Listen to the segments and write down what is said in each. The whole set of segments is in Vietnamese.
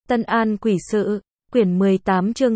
Tân An Quỷ Sự, quyển 18 chương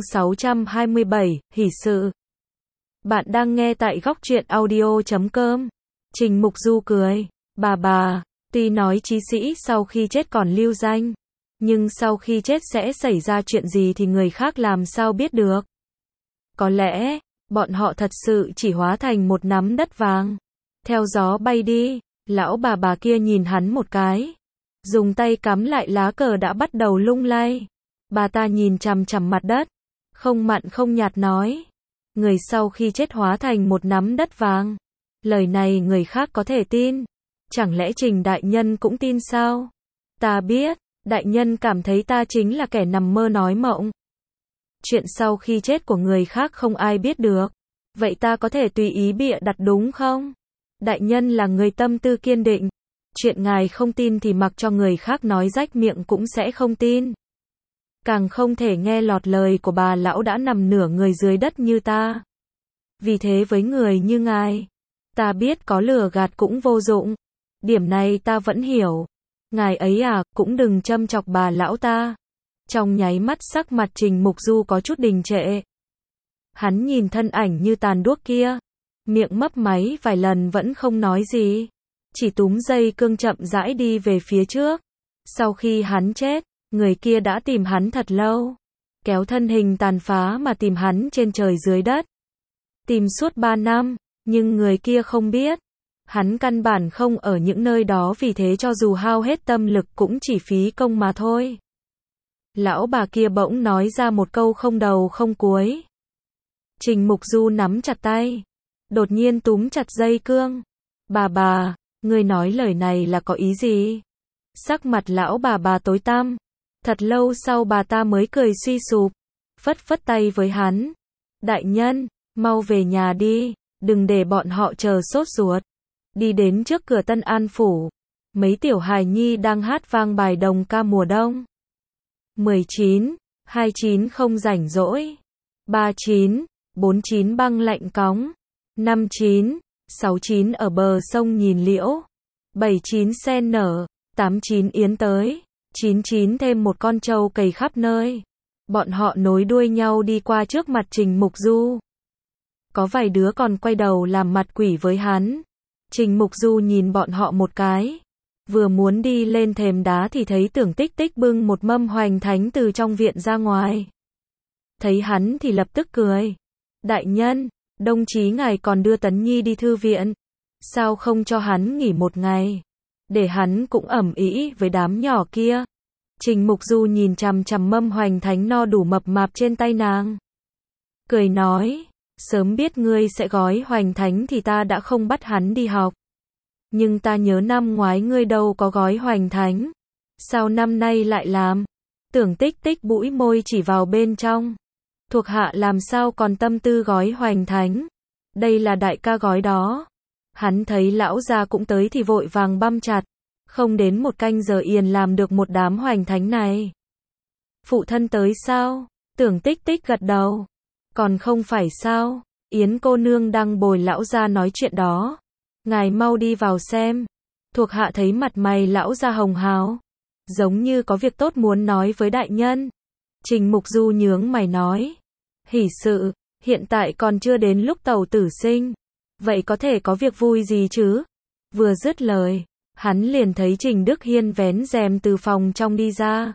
627, Hỷ Sự. Bạn đang nghe tại góc truyện audio.com. Trình Mục Du cười. Bà, tuy nói chí sĩ sau khi chết còn lưu danh, nhưng sau khi chết sẽ xảy ra chuyện gì thì người khác làm sao biết được. Có lẽ, bọn họ thật sự chỉ hóa thành một nắm đất vàng, theo gió bay đi. Lão bà kia nhìn hắn một cái, dùng tay cắm lại lá cờ đã bắt đầu lung lay. Bà ta nhìn chằm chằm mặt đất, không mặn không nhạt nói, người sau khi chết hóa thành một nắm đất vàng. Lời này người khác có thể tin, chẳng lẽ Trình đại nhân cũng tin sao? Ta biết, đại nhân cảm thấy ta chính là kẻ nằm mơ nói mộng. Chuyện sau khi chết của người khác không ai biết được, vậy ta có thể tùy ý bịa đặt đúng không? Đại nhân là người tâm tư kiên định, chuyện ngài không tin thì mặc cho người khác nói rách miệng cũng sẽ không tin. Càng không thể nghe lọt lời của bà lão đã nằm nửa người dưới đất như ta. Vì thế với người như ngài, ta biết có lừa gạt cũng vô dụng. Điểm này ta vẫn hiểu. Ngài ấy cũng đừng châm chọc bà lão ta. Trong nháy mắt sắc mặt Trình Mục Du có chút đình trệ. Hắn nhìn thân ảnh như tàn đuốc kia, miệng mấp máy vài lần vẫn không nói gì, chỉ túm dây cương chậm rãi đi về phía trước. Sau khi hắn chết, người kia đã tìm hắn thật lâu, kéo thân hình tàn phá mà tìm hắn trên trời dưới đất. Tìm suốt 3 năm, nhưng người kia không biết, hắn căn bản không ở những nơi đó, vì thế cho dù hao hết tâm lực cũng chỉ phí công mà thôi. Lão bà kia bỗng nói ra một câu không đầu không cuối. Trình Mục Du nắm chặt tay, đột nhiên túm chặt dây cương. Bà, ngươi nói lời này là có ý gì? Sắc mặt lão bà tối tăm. Thật lâu sau bà ta mới cười suy sụp, phất tay với hắn. Đại nhân, mau về nhà đi, đừng để bọn họ chờ sốt ruột. Đi đến trước cửa Tân An Phủ, mấy tiểu hài nhi đang hát vang bài đồng ca mùa đông. 19, 29 không rảnh rỗi. 39, 49 băng lạnh cóng. 59, 69 ở bờ sông nhìn liễu. 79 sen nở. 89 yến tới. 99 thêm một con trâu cày khắp nơi. Bọn họ nối đuôi nhau đi qua trước mặt Trình Mục Du. Có vài đứa còn quay đầu làm mặt quỷ với hắn. Trình Mục Du nhìn bọn họ một cái, vừa muốn đi lên thềm đá thì thấy Tưởng Tích Tích bưng một mâm hoành thánh từ trong viện ra ngoài. Thấy hắn thì lập tức cười. Đại nhân, đồng chí ngài còn đưa Tấn Nhi đi thư viện, sao không cho hắn nghỉ một ngày, để hắn cũng ẩm ĩ với đám nhỏ kia. Trình Mục Du nhìn chằm chằm mâm hoành thánh no đủ mập mạp trên tay nàng, cười nói, sớm biết ngươi sẽ gói hoành thánh thì ta đã không bắt hắn đi học. Nhưng ta nhớ năm ngoái ngươi đâu có gói hoành thánh, sao năm nay lại làm? Tưởng Tích Tích bũi môi chỉ vào bên trong. Thuộc hạ làm sao còn tâm tư gói hoành thánh, đây là đại ca gói đó. Hắn thấy lão gia cũng tới thì vội vàng băm chặt, không đến một canh giờ liền làm được một đám hoành thánh này. Phụ thân tới sao? Tưởng Tích Tích gật đầu. Còn không phải sao, Yến cô nương đang bồi lão gia nói chuyện đó. Ngài mau đi vào xem. Thuộc hạ thấy mặt mày lão gia hồng hào, giống như có việc tốt muốn nói với đại nhân. Trình Mục Du nhướng mày nói, hỷ sự, hiện tại còn chưa đến lúc tẩu tử sinh, vậy có thể có việc vui gì chứ? Vừa dứt lời, hắn liền thấy Trình Đức Hiên vén rèm từ phòng trong đi ra.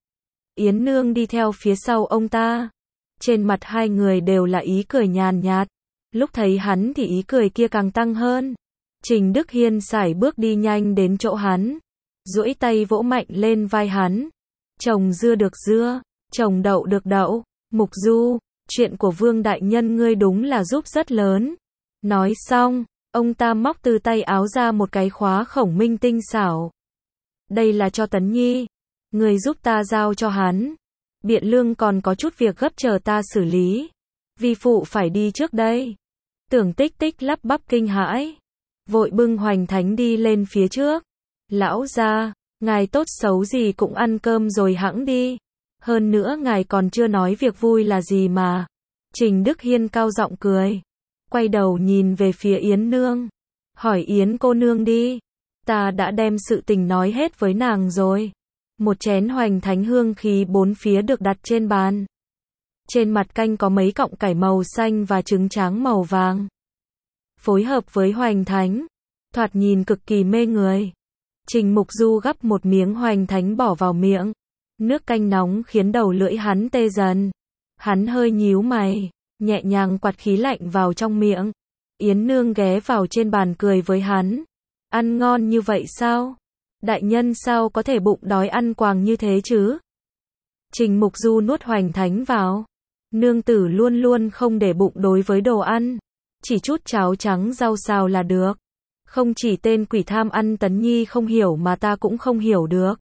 Yến nương đi theo phía sau ông ta. Trên mặt hai người đều là ý cười nhàn nhạt. Lúc thấy hắn thì ý cười kia càng tăng hơn. Trình Đức Hiên sải bước đi nhanh đến chỗ hắn, duỗi tay vỗ mạnh lên vai hắn. Trồng dưa được dưa, trồng đậu được đậu. Mục Du, chuyện của Vương đại nhân ngươi đúng là giúp rất lớn. Nói xong, ông ta móc từ tay áo ra một cái khóa khổng minh tinh xảo. Đây là cho Tấn Nhi, ngươi giúp ta giao cho hắn. Biện Lương còn có chút việc gấp chờ ta xử lý. Vi phụ phải đi trước đây. Tưởng Tích Tích lắp bắp kinh hãi, vội bưng hoành thánh đi lên phía trước. Lão gia, ngài tốt xấu gì cũng ăn cơm rồi hẵng đi. Hơn nữa ngài còn chưa nói việc vui là gì mà. Trình Đức Hiên cao giọng cười, quay đầu nhìn về phía Yến nương, hỏi Yến cô nương đi. Ta đã đem sự tình nói hết với nàng rồi. Một chén hoành thánh hương khí bốn phía được đặt trên bàn. Trên mặt canh có mấy cọng cải màu xanh và trứng tráng màu vàng. Phối hợp với hoành thánh, thoạt nhìn cực kỳ mê người. Trình Mục Du gắp một miếng hoành thánh bỏ vào miệng. Nước canh nóng khiến đầu lưỡi hắn tê dần. Hắn hơi nhíu mày, nhẹ nhàng quạt khí lạnh vào trong miệng. Yến Nương ghé vào trên bàn cười với hắn. Ăn ngon như vậy sao? Đại nhân sao có thể bụng đói ăn quàng như thế chứ? Trình Mục Du nuốt hoành thánh vào. Nương tử luôn luôn không để bụng đối với đồ ăn. Chỉ chút cháo trắng rau xào là được. Không chỉ tên quỷ tham ăn Tấn Nhi không hiểu mà ta cũng không hiểu được.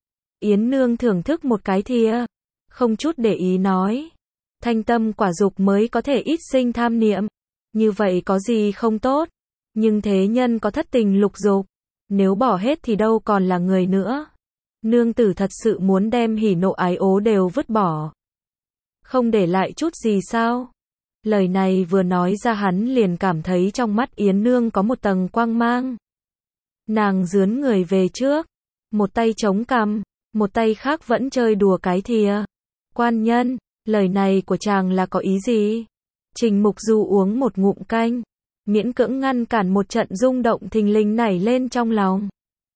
Yến Nương thưởng thức một cái thìa, không chút để ý nói. Thanh tâm quả dục mới có thể ít sinh tham niệm. Như vậy có gì không tốt. Nhưng thế nhân có thất tình lục dục. Nếu bỏ hết thì đâu còn là người nữa. Nương tử thật sự muốn đem hỉ nộ ái ố đều vứt bỏ. Không để lại chút gì sao? Lời này vừa nói ra hắn liền cảm thấy trong mắt Yến Nương có một tầng quang mang. Nàng dướn người về trước, một tay chống cằm, một tay khác vẫn chơi đùa cái thìa. Quan nhân, lời này của chàng là có ý gì? Trình Mục Du uống một ngụm canh, miễn cưỡng ngăn cản một trận rung động thình lình nảy lên trong lòng.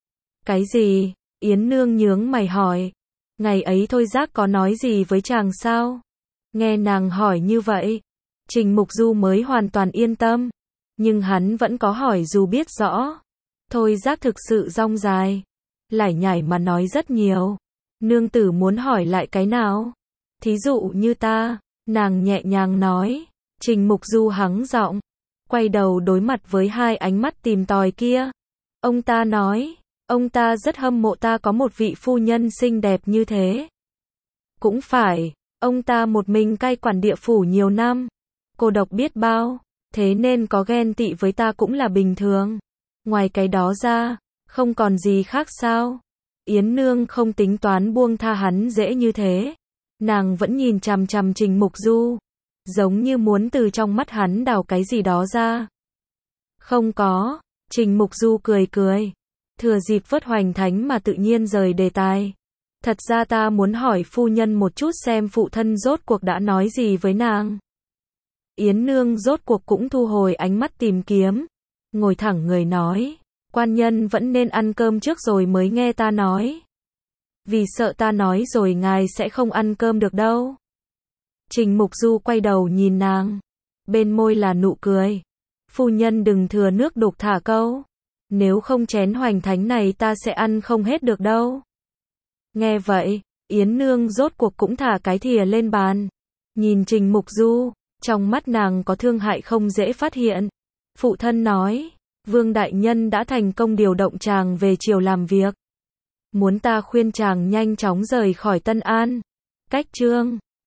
Cái gì? Yến Nương nhướng mày hỏi. Ngày ấy Thôi Giác có nói gì với chàng sao? Nghe nàng hỏi như vậy, Trình Mục Du mới hoàn toàn yên tâm. Nhưng hắn vẫn có hỏi dù biết rõ. Thôi Giác thực sự rong dài, lải nhải mà nói rất nhiều. Nương tử muốn hỏi lại cái nào? Thí dụ như ta, nàng nhẹ nhàng nói. Trình Mục Du hắng giọng, quay đầu đối mặt với hai ánh mắt tìm tòi kia. Ông ta nói, ông ta rất hâm mộ ta có một vị phu nhân xinh đẹp như thế. Cũng phải, ông ta một mình cai quản địa phủ nhiều năm, cô độc biết bao, thế nên có ghen tị với ta cũng là bình thường. Ngoài cái đó ra, không còn gì khác sao? Yến Nương không tính toán buông tha hắn dễ như thế. Nàng vẫn nhìn chằm chằm Trình Mục Du, giống như muốn từ trong mắt hắn đào cái gì đó ra. Không có, Trình Mục Du cười cười, thừa dịp vớt hoành thánh mà tự nhiên rời đề tài. Thật ra ta muốn hỏi phu nhân một chút xem phụ thân rốt cuộc đã nói gì với nàng. Yến Nương rốt cuộc cũng thu hồi ánh mắt tìm kiếm, ngồi thẳng người nói, quan nhân vẫn nên ăn cơm trước rồi mới nghe ta nói. Vì sợ ta nói rồi ngài sẽ không ăn cơm được đâu. Trình Mục Du quay đầu nhìn nàng, bên môi là nụ cười. Phu nhân đừng thừa nước đục thả câu, nếu không chén hoành thánh này ta sẽ ăn không hết được đâu. Nghe vậy, Yến Nương rốt cuộc cũng thả cái thìa lên bàn, nhìn Trình Mục Du, trong mắt nàng có thương hại không dễ phát hiện. Phụ thân nói, Vương đại nhân đã thành công điều động chàng về triều làm việc, muốn ta khuyên chàng nhanh chóng rời khỏi Tân An. Cách chương